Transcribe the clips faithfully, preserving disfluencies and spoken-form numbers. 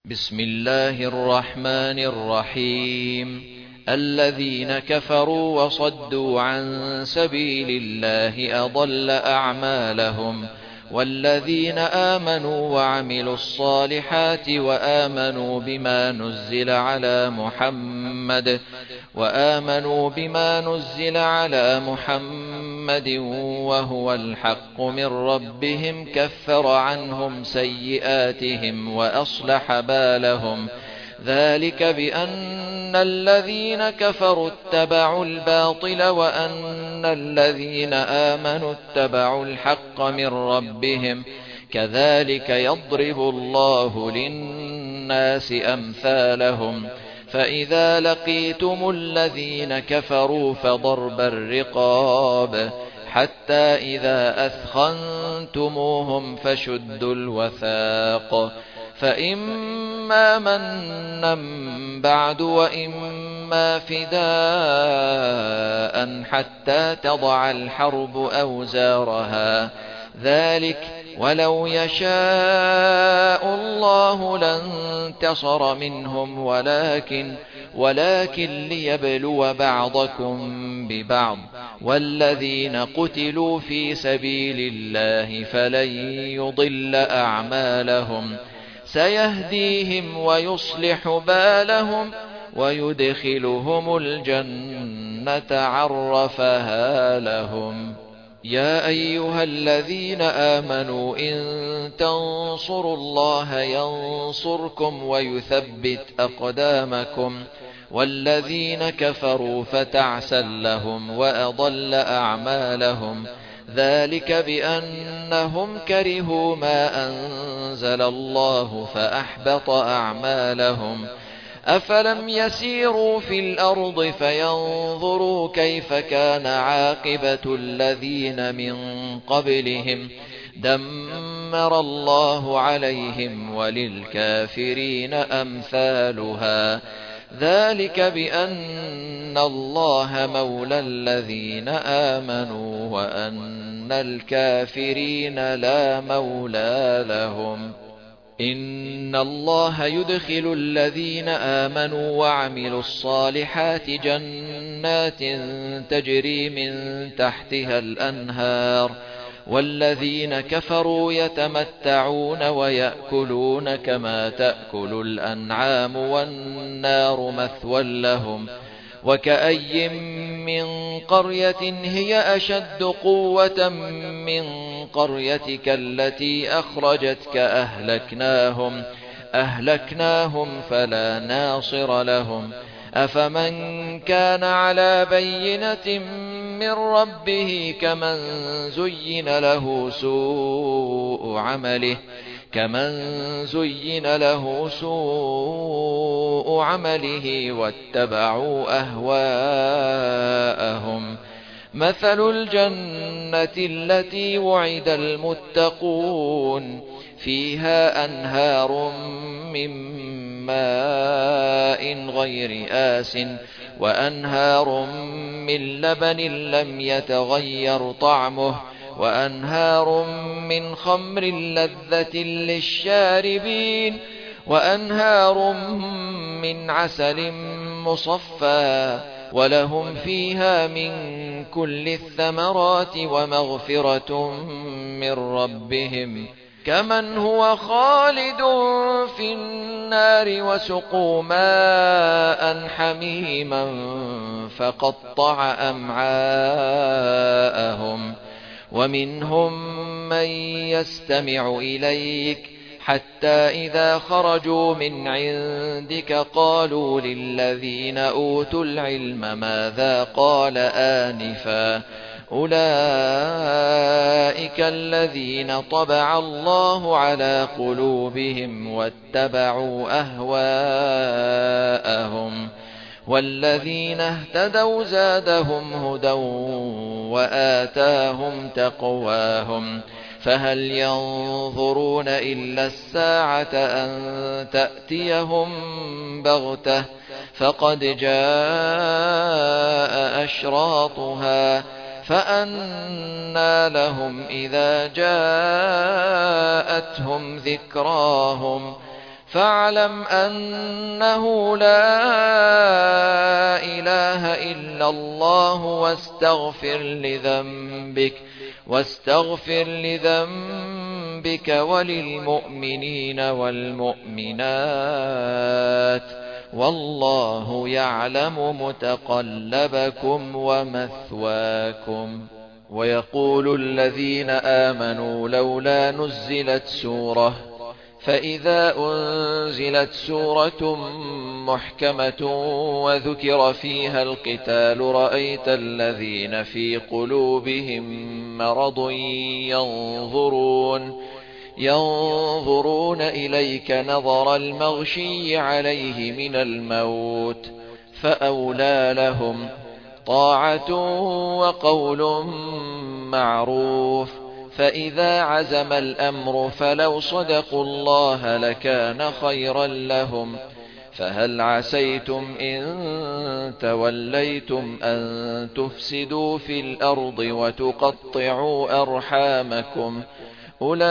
بسم الله الرحمن الرحيم. الذين كفروا وصدوا عن سبيل الله أضل أعمالهم، والذين آمنوا وعملوا الصالحات وآمنوا بما نزل على محمد وآمنوا بما نزل على محمد وهو الحق من ربهم كفر عنهم سيئاتهم وأصلح بالهم، ذلك بأن الذين كفروا اتبعوا الباطل وأن الذين آمنوا اتبعوا الحق من ربهم، كذلك يضرب الله للناس أمثالهم. فإذا لقيتم الذين كفروا فضرب الرقاب حتى إذا أثخنتموهم فشدوا الوثاق، فإما منا بعد وإما فداء حتى تضع الحرب أوزارها، ذلك ولو يشاء الله لانتصر منهم ولكن ولكن ليبلو بعضكم ببعض، والذين قتلوا في سبيل الله فلن يضل أعمالهم، سيهديهم ويصلح بالهم ويدخلهم الجنة عرفها لهم. يا أيها الذين آمنوا إن تنصروا الله ينصركم ويثبت أقدامكم، والذين كفروا فتعسا لهم وأضل أعمالهم، ذلك بأنهم كرهوا ما أنزل الله فأحبط أعمالهم. أفلم يسيروا في الأرض فينظروا كيف كان عاقبة الذين من قبلهم، دمر الله عليهم وللكافرين أمثالها، ذلك بأن الله مولى الذين آمنوا وأن الكافرين لا مولى لهم. إن الله يدخل الذين آمنوا وعملوا الصالحات جنات تجري من تحتها الأنهار، والذين كفروا يتمتعون ويأكلون كما تأكل الأنعام والنار مثوى لهم. وكأي من قرية هي أشد قوة من قريتك التي أخرجتك أهلكناهم أهلكناهم فلا ناصر لهم. أفمن كان على بينة من ربه كمن زين له سوء عمله كمن زين له سوء عمله واتبعوا أهواءهم. مثل الجنة التي وعد المتقون فيها أنهار من ماء غير آسٍ وأنهار من لبن لم يتغير طعمه وأنهار من خمر لذة للشاربين وأنهار من عسل مصفى، ولهم فيها من كل الثمرات ومغفرة من ربهم، كمن هو خالد في النار وسقوا ماء حميما فقطع أمعاءهم. ومنهم من يستمع إليك حتى إذا خرجوا من عندك قالوا للذين أوتوا العلم ماذا قال آنفا، أولئك الذين طبع الله على قلوبهم واتبعوا أهواءهم، والذين اهتدوا زادهم هدى وآتاهم تقواهم. فهل ينظرون إلا الساعة أن تأتيهم بغتة فقد جاء أشراطها، فأنى لهم إذا جاءتهم ذكراهم فاعلم أنه لا إله إلا الله واستغفر لذنبك واستغفر لذنبك وللمؤمنين والمؤمنات والله يعلم متقلبكم ومثواكم. ويقول الذين آمنوا لولا نزلت سورة فإذا أنزلت سورة محكمة وذكر فيها القتال رأيت الذين في قلوبهم مرض ينظرون ينظرون إليك نظر المغشي عليه من الموت فأولى لهم طاعة وقول معروف. فإذا عزم الأمر فلو صدقوا الله لكان خيرا لهم. فهل عسيتم إن توليتم أن تفسدوا في الأرض وتقطعوا أرحامكم أولئك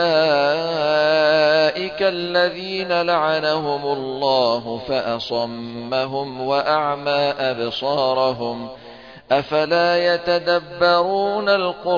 الذين لعنهم الله فأصمهم وأعمى أبصارهم أفلا يتدبرون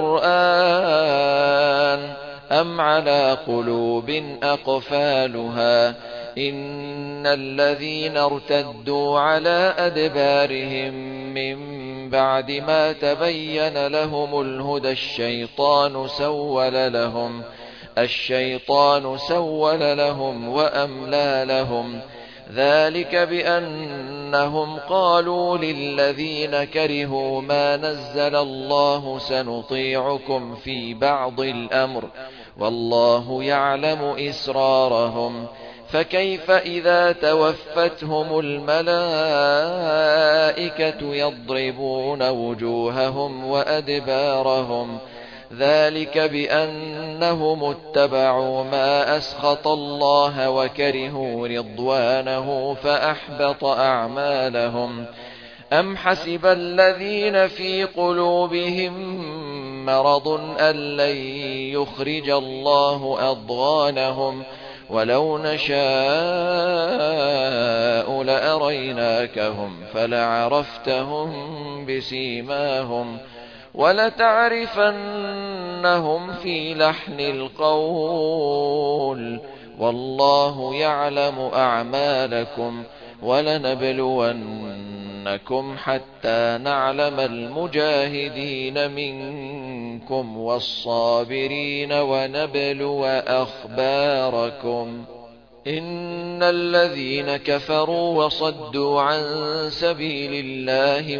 القرآن أم على قلوب أقفالها إن الذين ارتدوا على أدبارهم من بعد ما تبين لهم الهدى الشيطان سول لهم الشيطان سول لهم وأملى لهم ذلك بأنهم قالوا للذين كرهوا ما نزل الله سنطيعكم في بعض الأمر والله يعلم إسرارهم فكيف إذا توفتهم الملائكة يضربون وجوههم وأدبارهم ذلك بأنهم اتبعوا ما أسخط الله وكرهوا رضوانه فأحبط أعمالهم. أم حسب الذين في قلوبهم مرض أن لن يخرج الله أضغانهم ولو نشاء لأريناكهم فلعرفتهم بسيماهم ولتعرفنهم في لحن القول والله يعلم أعمالكم ولنبلونكم حتى نعلم المجاهدين منكم والصابرين ونبلو أخباركم. إن الذين كفروا وصدوا عن سبيل الله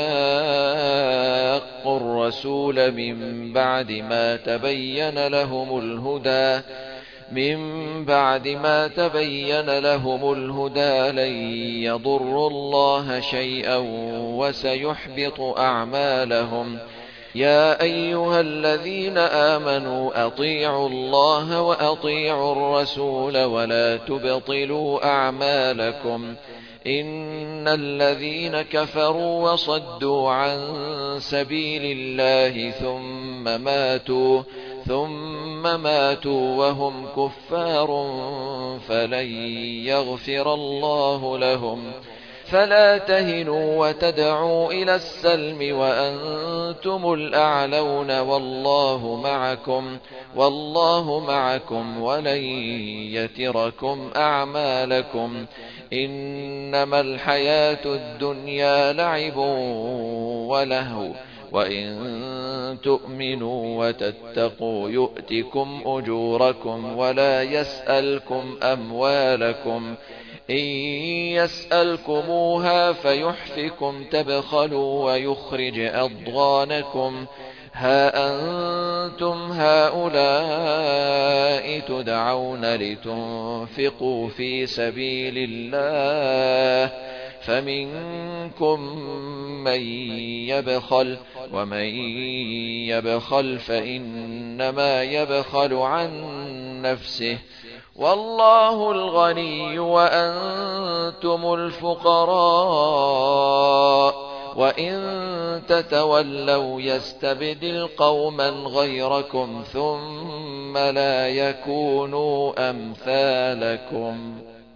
وشاقوا الرسول من بعد ما تبين لهم الهدى من بعد ما تبين لهم الهدى لن يضروا الله شيئا وسيحبط أعمالهم. يا أيها الذين آمنوا أطيعوا الله وأطيعوا الرسول ولا تبطلوا أعمالكم. إن الذين كفروا وصدوا عن سبيل الله ثم ماتوا ثم ماتوا وهم كفار فلن يغفر الله لهم. فلا تهنوا وتدعوا إلى السلم وأنتم الأعلون والله معكم والله معكم ولن يتركم أعمالكم. إنما الحياة الدنيا لعب ولهو وإن تؤمنوا وتتقوا يؤتكم أجوركم ولا يسألكم أموالكم. إن يسألكموها فيحفكم تبخلوا ويخرج أضغانكم. ها أنتم هؤلاء تدعون لتنفقوا في سبيل الله فمنكم من يبخل ومن يبخل فإنما يبخل عن نفسه والله الغني وأنتم الفقراء وإن تتولوا يستبدل قوما غيركم ثم لا يكونوا أمثالكم.